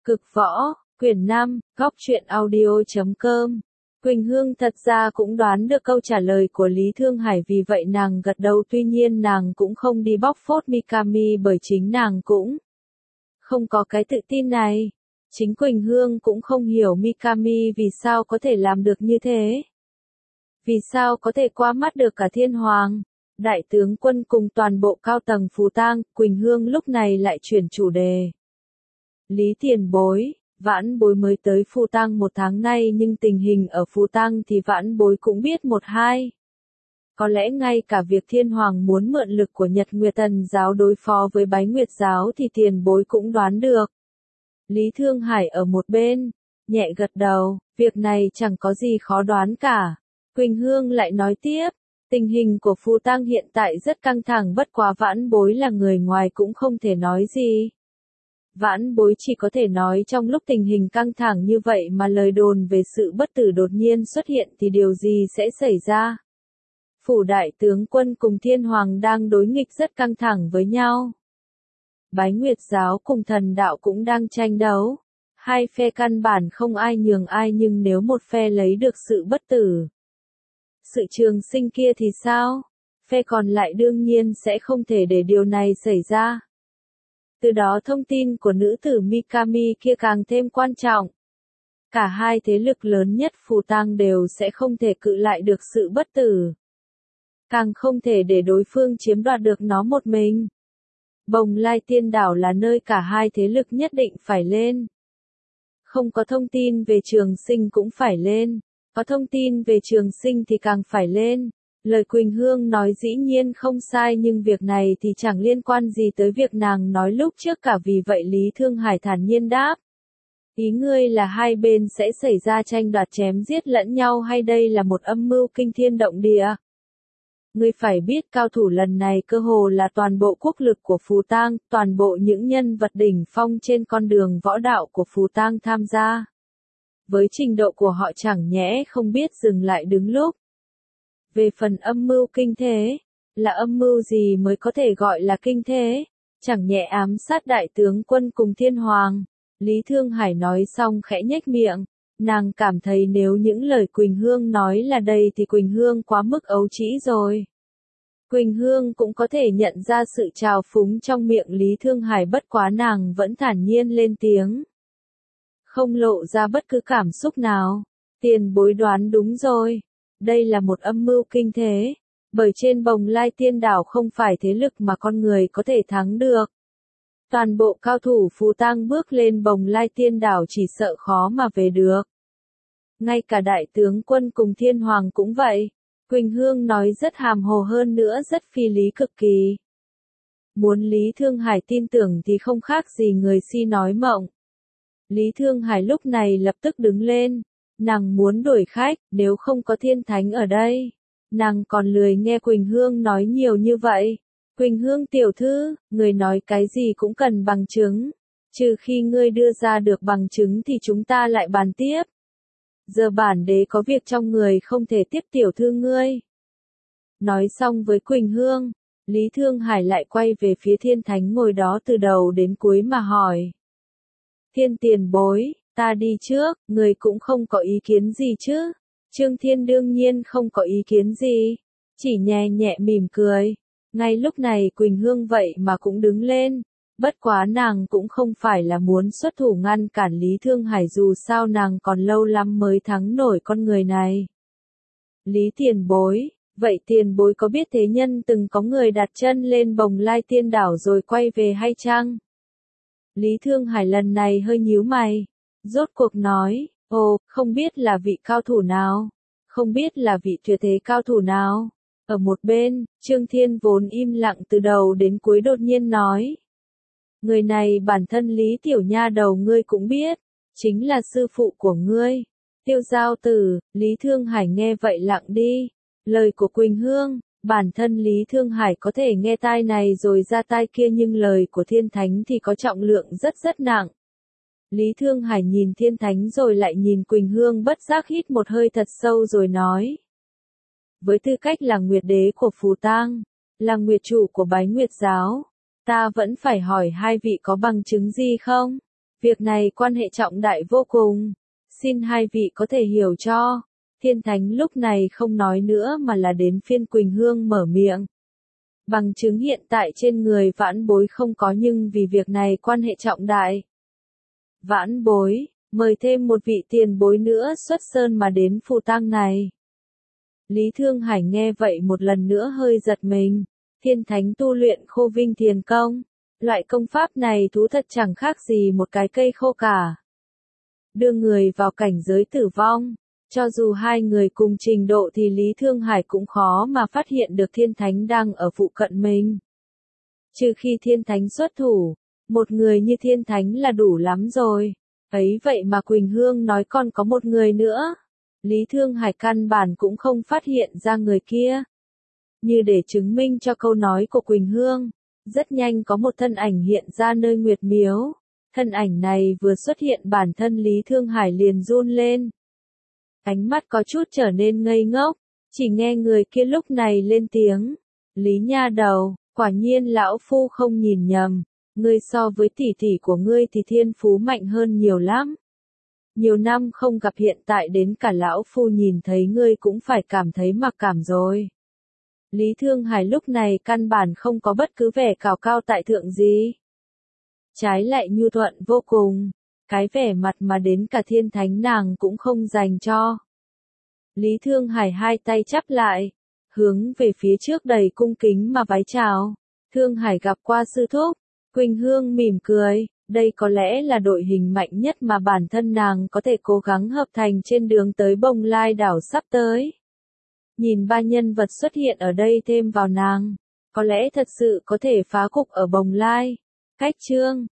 Cực võ, quyển 5, góc truyện audio.com. Quỳnh Hương thật ra cũng đoán được câu trả lời của Lý Thương Hải, vì vậy nàng gật đầu, tuy nhiên nàng cũng không đi bóc phốt Mikami bởi chính nàng cũng không có cái tự tin này. Chính Quỳnh Hương cũng không hiểu Mikami vì sao có thể làm được như thế. Vì sao có thể qua mắt được cả Thiên Hoàng, Đại tướng quân cùng toàn bộ cao tầng Phù Tang. Quỳnh Hương lúc này lại chuyển chủ đề. Lý tiền bối, Vãn bối mới tới Phù Tang 1 tháng nay nhưng tình hình ở Phù Tang thì Vãn bối cũng biết một hai. Có lẽ ngay cả việc Thiên Hoàng muốn mượn lực của Nhật Nguyệt Thần giáo đối phó với Bái Nguyệt giáo thì tiền bối cũng đoán được. Lý Thương Hải ở một bên, nhẹ gật đầu, việc này chẳng có gì khó đoán cả. Quỳnh Hương lại nói tiếp, tình hình của Phù Tang hiện tại rất căng thẳng, bất quá Vãn bối là người ngoài cũng không thể nói gì. Vãn bối chỉ có thể nói trong lúc tình hình căng thẳng như vậy mà lời đồn về sự bất tử đột nhiên xuất hiện thì điều gì sẽ xảy ra? Phủ đại tướng quân cùng Thiên Hoàng đang đối nghịch rất căng thẳng với nhau. Bái Nguyệt giáo cùng Thần đạo cũng đang tranh đấu. Hai phe căn bản không ai nhường ai, nhưng nếu một phe lấy được sự bất tử, sự trường sinh kia thì sao? Phe còn lại đương nhiên sẽ không thể để điều này xảy ra. Từ đó thông tin của nữ tử Mikami kia càng thêm quan trọng. Cả hai thế lực lớn nhất Phù Tang đều sẽ không thể cự lại được sự bất tử. Càng không thể để đối phương chiếm đoạt được nó một mình. Bồng Lai Tiên Đảo là nơi cả hai thế lực nhất định phải lên. Không có thông tin về trường sinh cũng phải lên. Có thông tin về trường sinh thì càng phải lên. Lời Quỳnh Hương nói dĩ nhiên không sai, nhưng việc này thì chẳng liên quan gì tới việc nàng nói lúc trước cả, vì vậy Lý Thương Hải thản nhiên đáp. Ý ngươi là hai bên sẽ xảy ra tranh đoạt chém giết lẫn nhau, hay đây là một âm mưu kinh thiên động địa? Ngươi phải biết cao thủ lần này cơ hồ là toàn bộ quốc lực của Phù Tang, toàn bộ những nhân vật đỉnh phong trên con đường võ đạo của Phù Tang tham gia. Với trình độ của họ chẳng nhẽ không biết dừng lại đứng lúc. Về phần âm mưu kinh thế, là âm mưu gì mới có thể gọi là kinh thế? Chẳng nhẽ ám sát đại tướng quân cùng Thiên Hoàng? Lý Thương Hải nói xong khẽ nhếch miệng. Nàng cảm thấy nếu những lời Quỳnh Hương nói là đây thì Quỳnh Hương quá mức ấu trĩ rồi. Quỳnh Hương cũng có thể nhận ra sự trào phúng trong miệng Lý Thương Hải, bất quá nàng vẫn thản nhiên lên tiếng. Không lộ ra bất cứ cảm xúc nào. Tiền bối đoán đúng rồi. Đây là một âm mưu kinh thế. Bởi trên Bồng Lai Tiên Đảo không phải thế lực mà con người có thể thắng được. Toàn bộ cao thủ Phù Tang bước lên Bồng Lai Tiên Đảo chỉ sợ khó mà về được. Ngay cả đại tướng quân cùng Thiên Hoàng cũng vậy. Quỳnh Hương nói rất hàm hồ, hơn nữa rất phi lý cực kỳ. Muốn Lý Thương Hải tin tưởng thì không khác gì người si nói mộng. Lý Thương Hải lúc này lập tức đứng lên. Nàng muốn đuổi khách, nếu không có Thiên Thánh ở đây. Nàng còn lười nghe Quỳnh Hương nói nhiều như vậy. Quỳnh Hương tiểu thư, người nói cái gì cũng cần bằng chứng. Trừ khi ngươi đưa ra được bằng chứng thì chúng ta lại bàn tiếp. Giờ bản đế có việc trong người không thể tiếp tiểu thư ngươi. Nói xong với Quỳnh Hương, Lý Thương Hải lại quay về phía Thiên Thánh ngồi đó từ đầu đến cuối mà hỏi. Thiên tiền bối, ta đi trước, người cũng không có ý kiến gì chứ? Trương Thiên đương nhiên không có ý kiến gì, chỉ nhẹ nhẹ mỉm cười. Ngay lúc này Quỳnh Hương vậy mà cũng đứng lên. Bất quá nàng cũng không phải là muốn xuất thủ ngăn cản Lý Thương Hải, dù sao nàng còn lâu lắm mới thắng nổi con người này. Lý tiền bối, vậy tiền bối có biết thế nhân từng có người đặt chân lên Bồng Lai Tiên Đảo rồi quay về hay chăng? Lý Thương Hải lần này hơi nhíu mày, rốt cuộc nói, ồ, không biết là vị cao thủ nào, không biết là vị tuyệt thế cao thủ nào. Ở một bên, Trương Thiên vốn im lặng từ đầu đến cuối đột nhiên nói. Người này bản thân Lý tiểu nha đầu ngươi cũng biết, chính là sư phụ của ngươi, Tiêu Giao Tử. Lý Thương Hải nghe vậy lặng đi. Lời của Quỳnh Hương, bản thân Lý Thương Hải có thể nghe tai này rồi ra tai kia, nhưng lời của Thiên Thánh thì có trọng lượng rất nặng. Lý Thương Hải nhìn Thiên Thánh rồi lại nhìn Quỳnh Hương, bất giác hít một hơi thật sâu rồi nói. Với tư cách là Nguyệt Đế của Phù Tang, là Nguyệt chủ của Bái Nguyệt giáo, ta vẫn phải hỏi hai vị có bằng chứng gì không? Việc này quan hệ trọng đại vô cùng. Xin hai vị có thể hiểu cho. Thiên Thánh lúc này không nói nữa mà là đến phiên Quỳnh Hương mở miệng. Bằng chứng hiện tại trên người vãn bối không có nhưng vì việc này quan hệ trọng đại. Vãn bối, mời thêm một vị tiền bối nữa xuất sơn mà đến phù tang này. Lý Thương Hải nghe vậy một lần nữa hơi giật mình. Thiên Thánh tu luyện Khô Vinh Thiền Công. Loại công pháp này thú thật chẳng khác gì một cái cây khô cả. Đưa người vào cảnh giới tử vong. Cho dù hai người cùng trình độ thì Lý Thương Hải cũng khó mà phát hiện được Thiên Thánh đang ở phụ cận mình. Trừ khi Thiên Thánh xuất thủ, một người như Thiên Thánh là đủ lắm rồi. Ấy vậy mà Quỳnh Hương nói còn có một người nữa. Lý Thương Hải căn bản cũng không phát hiện ra người kia. Như để chứng minh cho câu nói của Quỳnh Hương, rất nhanh có một thân ảnh hiện ra nơi Nguyệt Miếu. Thân ảnh này vừa xuất hiện bản thân Lý Thương Hải liền run lên. Ánh mắt có chút trở nên ngây ngốc, chỉ nghe người kia lúc này lên tiếng. Lý nha đầu, quả nhiên lão phu không nhìn nhầm, ngươi so với tỷ tỷ của ngươi thì thiên phú mạnh hơn nhiều lắm. Nhiều năm không gặp hiện tại đến cả lão phu nhìn thấy ngươi cũng phải cảm thấy mặc cảm rồi. Lý Thương Hải lúc này căn bản không có bất cứ vẻ cao cao tại thượng gì. Trái lại nhu thuận vô cùng, cái vẻ mặt mà đến cả Thiên Thánh nàng cũng không dành cho. Lý Thương Hải hai tay chắp lại, hướng về phía trước đầy cung kính mà vái chào. Thương Hải gặp qua sư thúc. Quỳnh Hương mỉm cười, đây có lẽ là đội hình mạnh nhất mà bản thân nàng có thể cố gắng hợp thành trên đường tới Bồng Lai đảo sắp tới. Nhìn ba nhân vật xuất hiện ở đây thêm vào nàng, có lẽ thật sự có thể phá cục ở Bồng Lai. Cách chương